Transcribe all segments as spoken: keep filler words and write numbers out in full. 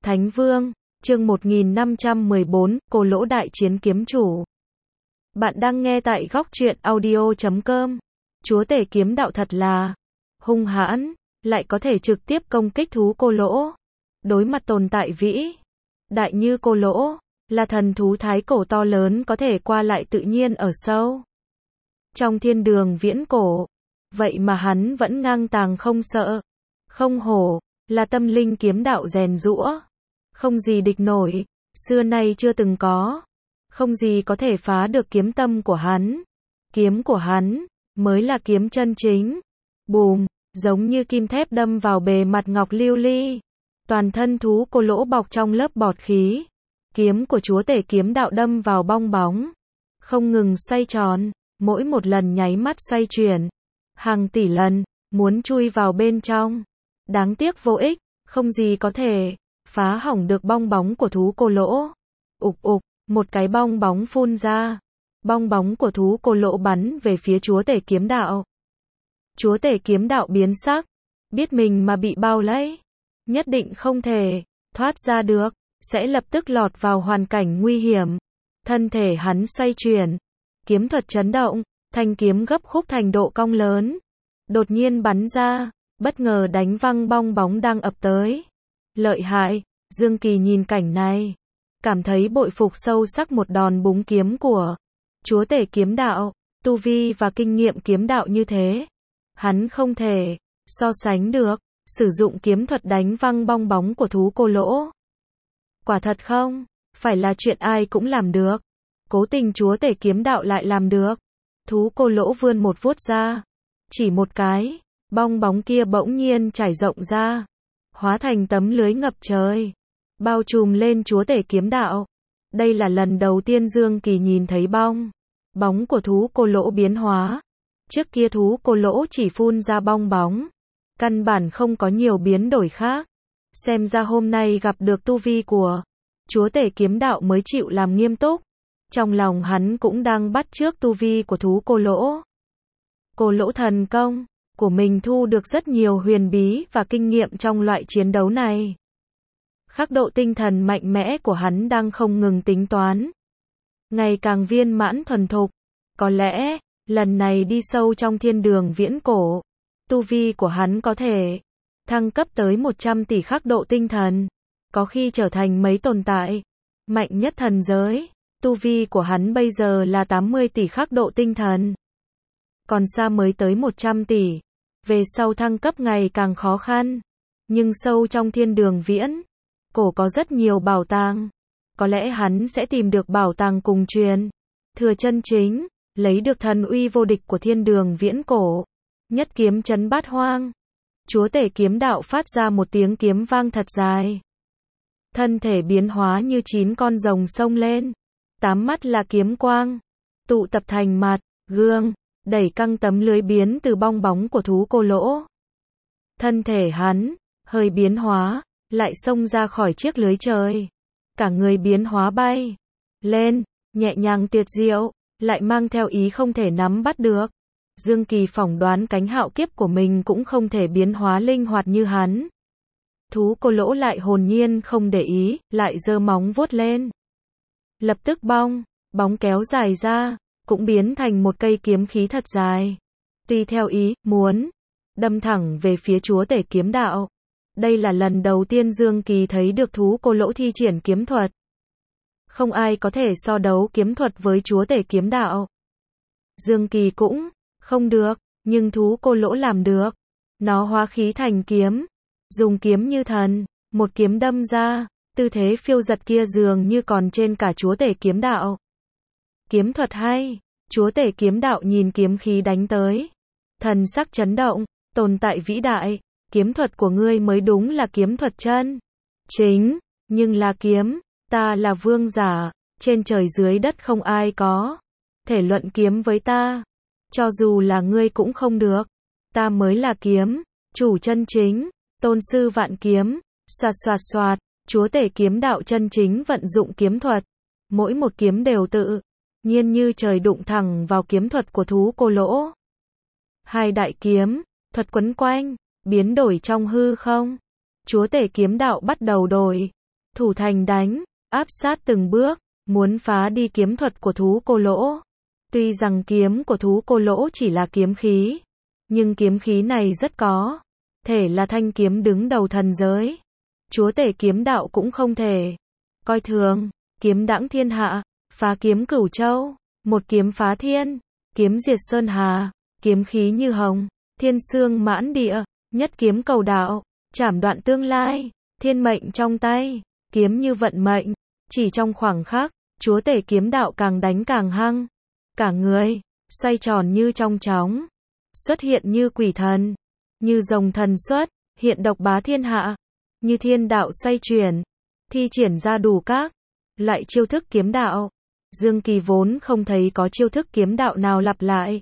Thánh Vương, chương một nghìn năm trăm mười bốn, Cô Lỗ đại chiến kiếm chủ. Bạn đang nghe tại góc truyện audio chấm com. Chúa tể kiếm đạo thật là hung hãn, lại có thể trực tiếp công kích thú cô lỗ. Đối mặt tồn tại vĩ đại như cô lỗ, là thần thú thái cổ to lớn có thể qua lại tự nhiên ở sâu trong thiên đường viễn cổ. Vậy mà hắn vẫn ngang tàng không sợ, không hổ, là tâm linh kiếm đạo rèn giũa. Không gì địch nổi, xưa nay chưa từng có. Không gì có thể phá được kiếm tâm của hắn. Kiếm của hắn, mới là kiếm chân chính. Bùm, giống như kim thép đâm vào bề mặt ngọc lưu ly. Toàn thân thú cô lỗ bọc trong lớp bọt khí. Kiếm của chúa tể kiếm đạo đâm vào bong bóng. Không ngừng xoay tròn, mỗi một lần nháy mắt xoay chuyển. Hàng tỷ lần, muốn chui vào bên trong. Đáng tiếc vô ích, không gì có thể phá hỏng được bong bóng của thú cô lỗ. Ục ục, một cái bong bóng phun ra. Bong bóng của thú cô lỗ bắn về phía chúa tể kiếm đạo. Chúa tể kiếm đạo biến sắc, biết mình mà bị bao lấy, nhất định không thể thoát ra được, sẽ lập tức lọt vào hoàn cảnh nguy hiểm. Thân thể hắn xoay chuyển, kiếm thuật chấn động, thanh kiếm gấp khúc thành độ cong lớn, đột nhiên bắn ra, bất ngờ đánh văng bong bóng đang ập tới. Lợi hại, Dương Kỳ nhìn cảnh này, cảm thấy bội phục sâu sắc một đòn búng kiếm của chúa tể kiếm đạo, tu vi và kinh nghiệm kiếm đạo như thế. Hắn không thể so sánh được, sử dụng kiếm thuật đánh văng bong bóng của thú cô lỗ. Quả thật không, phải là chuyện ai cũng làm được. Cố tình chúa tể kiếm đạo lại làm được. Thú cô lỗ vươn một vuốt ra, chỉ một cái, bong bóng kia bỗng nhiên trải rộng ra, hóa thành tấm lưới ngập trời, bao trùm lên chúa tể kiếm đạo. Đây là lần đầu tiên Dương Kỳ nhìn thấy bong bóng của thú cô lỗ biến hóa. Trước kia thú cô lỗ chỉ phun ra bong bóng, căn bản không có nhiều biến đổi khác. Xem ra hôm nay gặp được tu vi của chúa tể kiếm đạo mới chịu làm nghiêm túc. Trong lòng hắn cũng đang bắt chước tu vi của thú cô lỗ. Cô lỗ thần công của mình thu được rất nhiều huyền bí và kinh nghiệm trong loại chiến đấu này. Khắc độ tinh thần mạnh mẽ của hắn đang không ngừng tính toán, ngày càng viên mãn thuần thục. Có lẽ, lần này đi sâu trong thiên đường viễn cổ, tu vi của hắn có thể thăng cấp tới một trăm tỷ khắc độ tinh thần, có khi trở thành mấy tồn tại mạnh nhất thần giới. Tu vi của hắn bây giờ là tám mươi tỷ khắc độ tinh thần, còn xa mới tới một trăm tỷ. Về sau thăng cấp ngày càng khó khăn, nhưng sâu trong thiên đường viễn cổ có rất nhiều bảo tàng. Có lẽ hắn sẽ tìm được bảo tàng cùng truyền thừa chân chính, lấy được thần uy vô địch của thiên đường viễn cổ. Nhất kiếm chấn bát hoang. Chúa tể kiếm đạo phát ra một tiếng kiếm vang thật dài. Thân thể biến hóa như chín con rồng xông lên. Tám mắt là kiếm quang, tụ tập thành mặt, gương, đẩy căng tấm lưới biến từ bong bóng của thú cô lỗ. Thân thể hắn, hơi biến hóa, lại xông ra khỏi chiếc lưới trời. Cả người biến hóa bay lên, nhẹ nhàng tuyệt diệu, lại mang theo ý không thể nắm bắt được. Dương Kỳ phỏng đoán cánh hạo kiếp của mình cũng không thể biến hóa linh hoạt như hắn. Thú cô lỗ lại hồn nhiên không để ý, lại giơ móng vuốt lên. Lập tức bong bóng kéo dài ra, cũng biến thành một cây kiếm khí thật dài. Tùy theo ý muốn, đâm thẳng về phía chúa tể kiếm đạo. Đây là lần đầu tiên Dương Kỳ thấy được thú cô lỗ thi triển kiếm thuật. Không ai có thể so đấu kiếm thuật với chúa tể kiếm đạo. Dương Kỳ cũng không được, nhưng thú cô lỗ làm được. Nó hóa khí thành kiếm, dùng kiếm như thần, một kiếm đâm ra. Tư thế phiêu giật kia dường như còn trên cả chúa tể kiếm đạo. Kiếm thuật hay, chúa tể kiếm đạo nhìn kiếm khí đánh tới. Thần sắc chấn động, tồn tại vĩ đại, kiếm thuật của ngươi mới đúng là kiếm thuật chân chính, nhưng là kiếm, ta là vương giả, trên trời dưới đất không ai có thể luận kiếm với ta. Cho dù là ngươi cũng không được, ta mới là kiếm chủ chân chính, tôn sư vạn kiếm. Xoạt xoạt xoạt. Chúa tể kiếm đạo chân chính vận dụng kiếm thuật, mỗi một kiếm đều tự nhiên như trời đụng thẳng vào kiếm thuật của thú cô lỗ. Hai đại kiếm thuật quấn quanh, biến đổi trong hư không. Chúa tể kiếm đạo bắt đầu đổi thủ thành đánh, áp sát từng bước, muốn phá đi kiếm thuật của thú cô lỗ. Tuy rằng kiếm của thú cô lỗ chỉ là kiếm khí, nhưng kiếm khí này rất có thể là thanh kiếm đứng đầu thần giới. Chúa tể kiếm đạo cũng không thể coi thường, kiếm đãng thiên hạ, phá kiếm cửu châu, một kiếm phá thiên, kiếm diệt sơn hà, kiếm khí như hồng, thiên xương mãn địa, nhất kiếm cầu đạo, chảm đoạn tương lai, thiên mệnh trong tay, kiếm như vận mệnh. Chỉ trong khoảng khắc, chúa tể kiếm đạo càng đánh càng hăng, cả người xoay tròn như trong chóng, xuất hiện như quỷ thần, như rồng thần xuất hiện độc bá thiên hạ, như thiên đạo xoay chuyển, thi triển ra đủ các loại chiêu thức kiếm đạo. Dương Kỳ vốn không thấy có chiêu thức kiếm đạo nào lặp lại.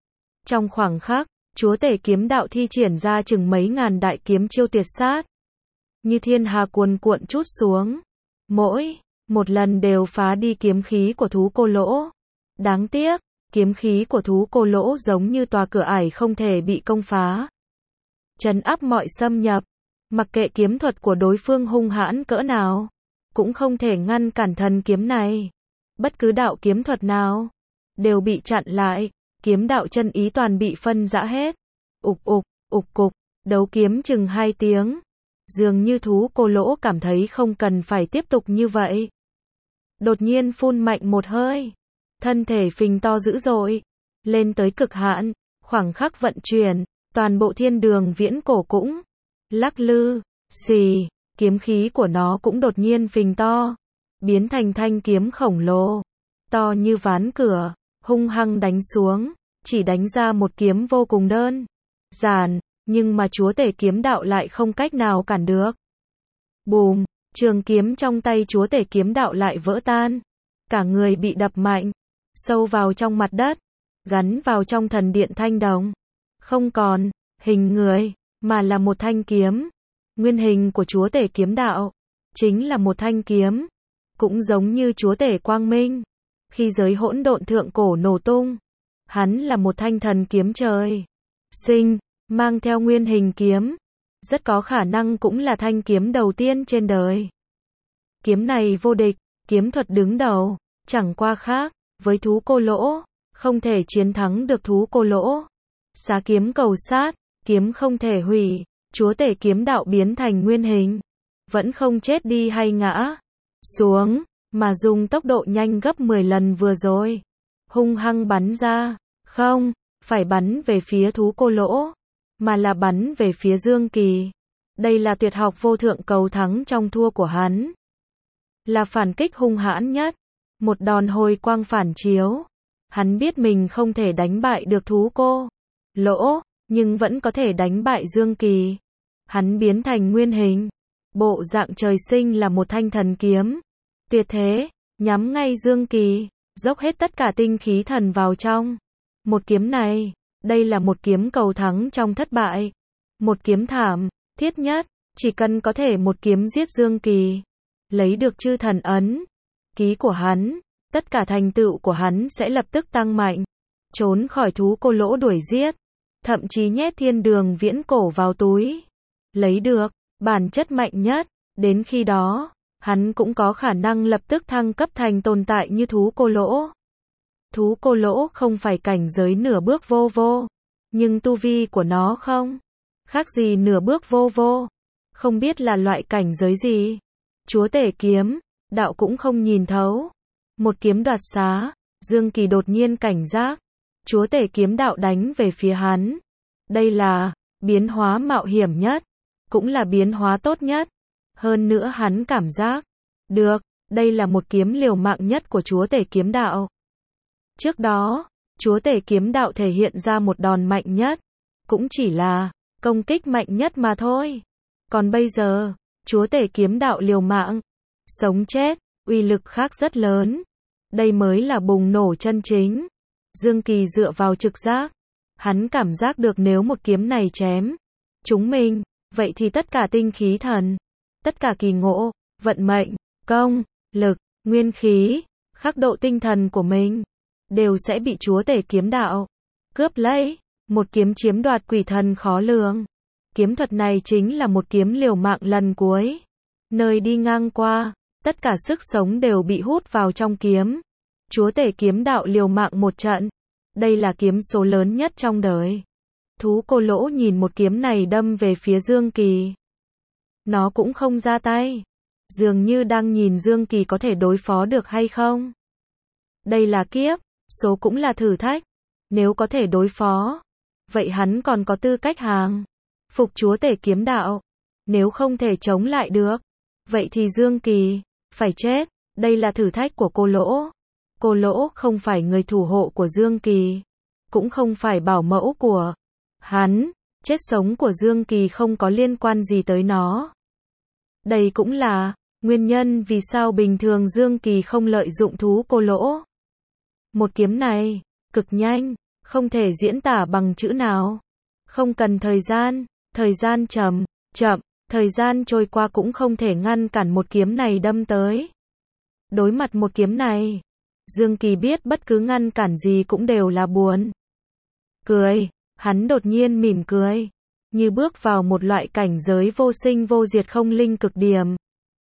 Trong khoảng khắc, chúa tể kiếm đạo thi triển ra chừng mấy ngàn đại kiếm chiêu tuyệt sát, như thiên hà cuồn cuộn trút xuống, mỗi một lần đều phá đi kiếm khí của thú cô lỗ. Đáng tiếc, kiếm khí của thú cô lỗ giống như tòa cửa ải không thể bị công phá, trấn áp mọi xâm nhập. Mặc kệ kiếm thuật của đối phương hung hãn cỡ nào, cũng không thể ngăn cản thần kiếm này. Bất cứ đạo kiếm thuật nào đều bị chặn lại, kiếm đạo chân ý toàn bị phân rã hết. Ục ục, ục cục, đấu kiếm chừng hai tiếng. Dường như thú cô lỗ cảm thấy không cần phải tiếp tục như vậy. Đột nhiên phun mạnh một hơi, thân thể phình to dữ dội, lên tới cực hạn, khoảng khắc vận chuyển, toàn bộ thiên đường viễn cổ cũng lắc lư, xì, kiếm khí của nó cũng đột nhiên phình to, biến thành thanh kiếm khổng lồ, to như ván cửa, hung hăng đánh xuống, chỉ đánh ra một kiếm vô cùng đơn giản, nhưng mà chúa tể kiếm đạo lại không cách nào cản được. Bùm, trường kiếm trong tay chúa tể kiếm đạo lại vỡ tan, cả người bị đập mạnh, sâu vào trong mặt đất, gắn vào trong thần điện thanh đồng, không còn hình người, mà là một thanh kiếm. Nguyên hình của chúa tể kiếm đạo chính là một thanh kiếm, cũng giống như chúa tể quang minh. Khi giới hỗn độn thượng cổ nổ tung, hắn là một thanh thần kiếm trời sinh, mang theo nguyên hình kiếm, rất có khả năng cũng là thanh kiếm đầu tiên trên đời. Kiếm này vô địch, kiếm thuật đứng đầu, chẳng qua khác với thú cô lỗ, không thể chiến thắng được thú cô lỗ. Xá kiếm cầu sát, kiếm không thể hủy, chúa tể kiếm đạo biến thành nguyên hình, vẫn không chết đi hay ngã xuống, mà dùng tốc độ nhanh gấp mười lần vừa rồi, hung hăng bắn ra, không phải bắn về phía thú cô lỗ, mà là bắn về phía Dương Kỳ. Đây là tuyệt học vô thượng cầu thắng trong thua của hắn, là phản kích hung hãn nhất, một đòn hồi quang phản chiếu. Hắn biết mình không thể đánh bại được thú cô lỗ, nhưng vẫn có thể đánh bại Dương Kỳ. Hắn biến thành nguyên hình, bộ dạng trời sinh là một thanh thần kiếm, tuyệt thế, nhắm ngay Dương Kỳ, dốc hết tất cả tinh khí thần vào trong một kiếm này. Đây là một kiếm cầu thắng trong thất bại, một kiếm thảm thiết nhất, chỉ cần có thể một kiếm giết Dương Kỳ, lấy được chư thần ấn ký của hắn, tất cả thành tựu của hắn sẽ lập tức tăng mạnh, trốn khỏi thú cô lỗ đuổi giết, thậm chí nhét thiên đường viễn cổ vào túi, lấy được bản chất mạnh nhất. Đến khi đó, hắn cũng có khả năng lập tức thăng cấp thành tồn tại như thú cô lỗ. Thú cô lỗ không phải cảnh giới nửa bước vô vô, nhưng tu vi của nó không khác gì nửa bước vô vô, không biết là loại cảnh giới gì. Chúa tể kiếm đạo cũng không nhìn thấu. Một kiếm đoạt xá, Dương Kỳ đột nhiên cảnh giác, chúa tể kiếm đạo đánh về phía hắn. Đây là biến hóa mạo hiểm nhất, cũng là biến hóa tốt nhất. Hơn nữa hắn cảm giác được, đây là một kiếm liều mạng nhất của chúa tể kiếm đạo. Trước đó, chúa tể kiếm đạo thể hiện ra một đòn mạnh nhất, cũng chỉ là công kích mạnh nhất mà thôi. Còn bây giờ, chúa tể kiếm đạo liều mạng, sống chết, uy lực khác rất lớn. Đây mới là bùng nổ chân chính. Dương Kỳ dựa vào trực giác, hắn cảm giác được nếu một kiếm này chém chúng mình, vậy thì tất cả tinh khí thần, tất cả kỳ ngộ, vận mệnh, công, lực, nguyên khí, khắc độ tinh thần của mình đều sẽ bị chúa tể kiếm đạo cướp lấy. Một kiếm chiếm đoạt quỷ thần khó lường. Kiếm thuật này chính là một kiếm liều mạng lần cuối. Nơi đi ngang qua, tất cả sức sống đều bị hút vào trong kiếm. Chúa tể kiếm đạo liều mạng một trận. Đây là kiếm số lớn nhất trong đời. Thú cô lỗ nhìn một kiếm này đâm về phía Dương Kỳ. Nó cũng không ra tay. Dường như đang nhìn Dương Kỳ có thể đối phó được hay không. Đây là kiếp, số cũng là thử thách. Nếu có thể đối phó, vậy hắn còn có tư cách hàng phục chúa tể kiếm đạo. Nếu không thể chống lại được, vậy thì Dương Kỳ phải chết. Đây là thử thách của cô lỗ. Cô lỗ không phải người thủ hộ của Dương Kỳ, cũng không phải bảo mẫu của hắn. Chết sống của Dương Kỳ không có liên quan gì tới nó. Đây cũng là nguyên nhân vì sao bình thường Dương Kỳ không lợi dụng thú cô lỗ. Một kiếm này cực nhanh, không thể diễn tả bằng chữ nào. Không cần thời gian, thời gian chậm, chậm, thời gian trôi qua cũng không thể ngăn cản một kiếm này đâm tới. Đối mặt một kiếm này, Dương Kỳ biết bất cứ ngăn cản gì cũng đều là buồn. Cười, hắn đột nhiên mỉm cười, như bước vào một loại cảnh giới vô sinh vô diệt không linh cực điểm.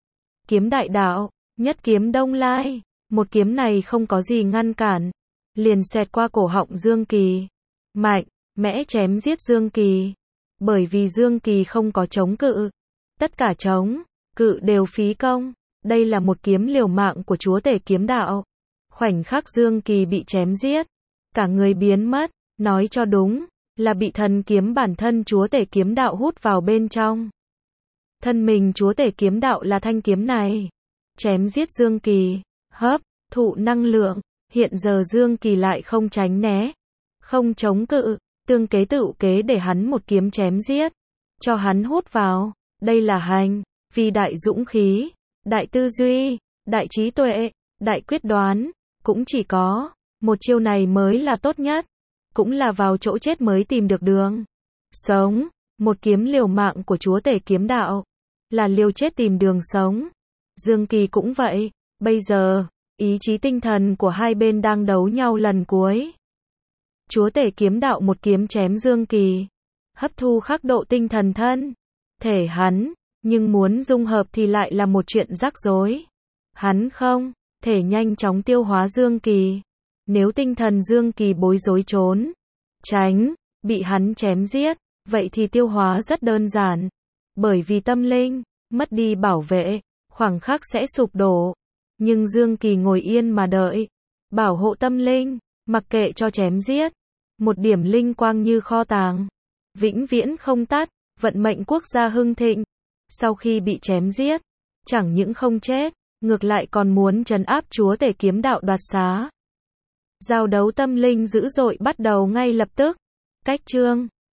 Kiếm đại đạo, nhất kiếm Đông Lai, một kiếm này không có gì ngăn cản, liền xẹt qua cổ họng Dương Kỳ, mạnh mẽ chém giết Dương Kỳ. Bởi vì Dương Kỳ không có chống cự, tất cả chống cự đều phí công. Đây là một kiếm liều mạng của chúa tể kiếm đạo. Khoảnh khắc Dương Kỳ bị chém giết, cả người biến mất, nói cho đúng là bị thần kiếm bản thân chúa tể kiếm đạo hút vào bên trong. Thân mình chúa tể kiếm đạo là thanh kiếm này, chém giết Dương Kỳ, hấp thụ năng lượng. Hiện giờ Dương Kỳ lại không tránh né, không chống cự, tương kế tự kế để hắn một kiếm chém giết, cho hắn hút vào. Đây là hành vì đại dũng khí, đại tư duy, đại trí tuệ, đại quyết đoán. Cũng chỉ có một chiêu này mới là tốt nhất, cũng là vào chỗ chết mới tìm được đường sống. Một kiếm liều mạng của chúa tể kiếm đạo là liều chết tìm đường sống. Dương Kỳ cũng vậy. Bây giờ, ý chí tinh thần của hai bên đang đấu nhau lần cuối. Chúa tể kiếm đạo một kiếm chém Dương Kỳ, hấp thu khắc độ tinh thần thân thể hắn, nhưng muốn dung hợp thì lại là một chuyện rắc rối. Hắn không thể nhanh chóng tiêu hóa Dương Kỳ. Nếu tinh thần Dương Kỳ bối rối trốn tránh bị hắn chém giết, vậy thì tiêu hóa rất đơn giản. Bởi vì tâm linh mất đi bảo vệ, khoảng khắc sẽ sụp đổ. Nhưng Dương Kỳ ngồi yên mà đợi, bảo hộ tâm linh, mặc kệ cho chém giết. Một điểm linh quang như kho tàng, vĩnh viễn không tắt, vận mệnh quốc gia hưng thịnh. Sau khi bị chém giết, chẳng những không chết, ngược lại còn muốn trấn áp chúa tể kiếm đạo đoạt xá. Giao đấu tâm linh dữ dội bắt đầu ngay lập tức. Cách chương